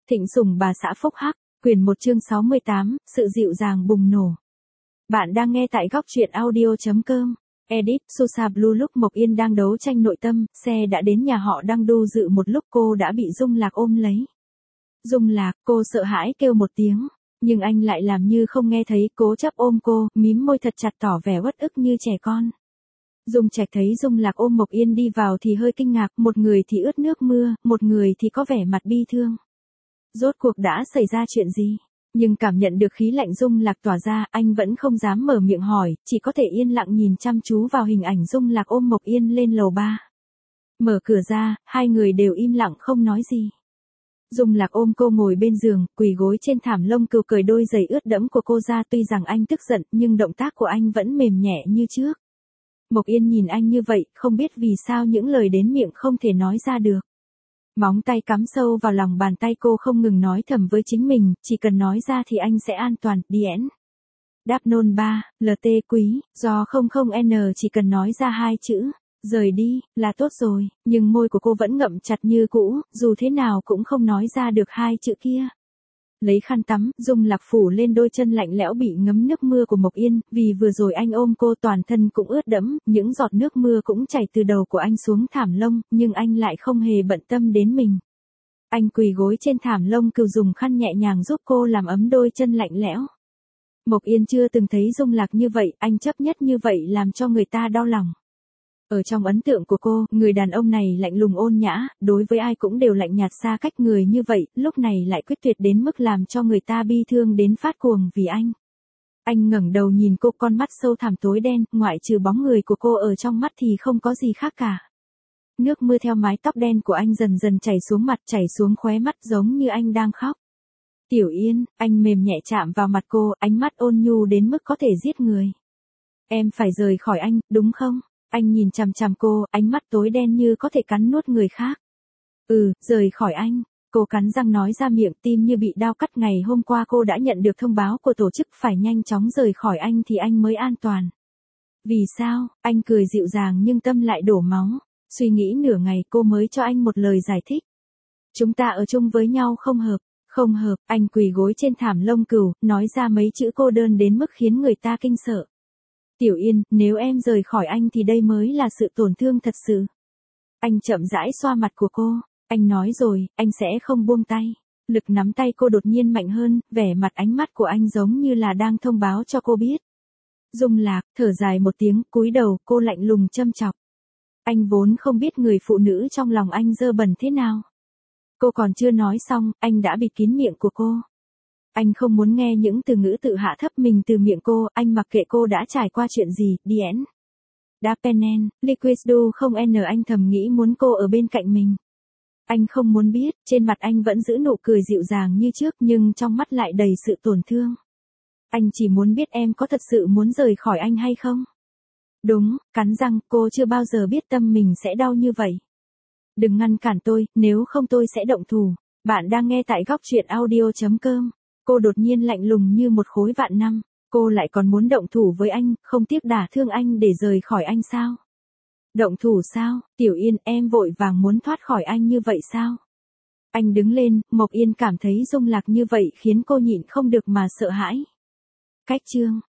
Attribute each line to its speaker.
Speaker 1: Thịnh sủng bà xã Phúc Hắc, quyển 1 chương 68, sự dịu dàng bùng nổ. Bạn đang nghe tại góc truyện audio.com. Edit, Susa Blue. Lúc Mộc Yên đang đấu tranh nội tâm, xe đã đến nhà họ Đăng Đu Dự. Một lúc cô đã bị Dung Lạc ôm lấy. Dung Lạc, cô sợ hãi kêu một tiếng, nhưng anh lại làm như không nghe thấy, cố chấp ôm cô, mím môi thật chặt tỏ vẻ uất ức như trẻ con. Dung Trạch thấy Dung Lạc ôm Mộc Yên đi vào thì hơi kinh ngạc, một người thì ướt nước mưa, một người thì có vẻ mặt bi thương. Rốt cuộc đã xảy ra chuyện gì? Nhưng cảm nhận được khí lạnh Dung Lạc tỏa ra, anh vẫn không dám mở miệng hỏi, chỉ có thể yên lặng nhìn chăm chú vào hình ảnh Dung Lạc ôm Mộc Yên lên lầu 3. Mở cửa ra, hai người đều im lặng không nói gì. Dung Lạc ôm cô ngồi bên giường, quỳ gối trên thảm lông cừu, cởi đôi giày ướt đẫm của cô ra. Tuy rằng anh tức giận, nhưng động tác của anh vẫn mềm nhẹ như trước. Mộc Yên nhìn anh như vậy, không biết vì sao những lời đến miệng không thể nói ra được. Móng tay cắm sâu vào lòng bàn tay, cô không ngừng nói thầm với chính mình, chỉ cần nói ra thì anh sẽ an toàn. Điễn. Đáp nôn 3, LT quý, do 00N chỉ cần nói ra hai chữ, rời đi, là tốt rồi, nhưng môi của cô vẫn ngậm chặt như cũ, dù thế nào cũng không nói ra được hai chữ kia. Lấy khăn tắm, Dung Lạc phủ lên đôi chân lạnh lẽo bị ngấm nước mưa của Mộc Yên, vì vừa rồi anh ôm cô toàn thân cũng ướt đẫm, những giọt nước mưa cũng chảy từ đầu của anh xuống thảm lông, nhưng anh lại không hề bận tâm đến mình. Anh quỳ gối trên thảm lông cừu, dùng khăn nhẹ nhàng giúp cô làm ấm đôi chân lạnh lẽo. Mộc Yên chưa từng thấy Dung Lạc như vậy, anh chấp nhất như vậy làm cho người ta đau lòng. Ở trong ấn tượng của cô, người đàn ông này lạnh lùng ôn nhã, đối với ai cũng đều lạnh nhạt xa cách. Người như vậy, lúc này lại quyết tuyệt đến mức làm cho người ta bi thương đến phát cuồng vì anh. Anh ngẩng đầu nhìn cô, con mắt sâu thẳm tối đen, ngoại trừ bóng người của cô ở trong mắt thì không có gì khác cả. Nước mưa theo mái tóc đen của anh dần dần chảy xuống mặt, chảy xuống khóe mắt giống như anh đang khóc. Tiểu Yên, anh mềm nhẹ chạm vào mặt cô, ánh mắt ôn nhu đến mức có thể giết người. Em phải rời khỏi anh, đúng không? Anh nhìn chằm chằm cô, ánh mắt tối đen như có thể cắn nuốt người khác. Rời khỏi anh. Cô cắn răng nói ra miệng, tim như bị đao cắt. Ngày hôm qua cô đã nhận được thông báo của tổ chức, phải nhanh chóng rời khỏi anh thì anh mới an toàn. Vì sao? Anh cười dịu dàng nhưng tâm lại đổ máu. Suy nghĩ nửa ngày cô mới cho anh một lời giải thích. Chúng ta ở chung với nhau không hợp. Không hợp. Anh quỳ gối trên thảm lông cừu, nói ra mấy chữ cô đơn đến mức khiến người ta kinh sợ. Tiểu Yên, nếu em rời khỏi anh thì đây mới là sự tổn thương thật sự. Anh chậm rãi xoa mặt của cô. Anh nói rồi, anh sẽ không buông tay. Lực nắm tay cô đột nhiên mạnh hơn, vẻ mặt ánh mắt của anh giống như là đang thông báo cho cô biết. Dung Lạc, thở dài một tiếng, cúi đầu, cô lạnh lùng châm chọc. Anh vốn không biết người phụ nữ trong lòng anh dơ bẩn thế nào. Cô còn chưa nói xong, anh đã bịt kín miệng của cô. Anh không muốn nghe những từ ngữ tự hạ thấp mình từ miệng cô, anh mặc kệ cô đã trải qua chuyện gì. Điễn. Dapenen, Liquiddu không n. Anh thầm nghĩ muốn cô ở bên cạnh mình. Anh không muốn biết, trên mặt anh vẫn giữ nụ cười dịu dàng như trước nhưng trong mắt lại đầy sự tổn thương. Anh chỉ muốn biết em có thật sự muốn rời khỏi anh hay không? Đúng, cắn răng, cô chưa bao giờ biết tâm mình sẽ đau như vậy. Đừng ngăn cản tôi, nếu không tôi sẽ động thủ. Bạn đang nghe tại góc truyện audio.com. Cô đột nhiên lạnh lùng như một khối vạn năm. Cô lại còn muốn động thủ với anh, không tiếc đả thương anh để rời khỏi anh sao? Động thủ sao? Tiểu Yên, em vội vàng muốn thoát khỏi anh như vậy sao? Anh đứng lên, Mộc Yên cảm thấy Dung Lạc như vậy khiến cô nhịn không được mà sợ hãi. Cách chương.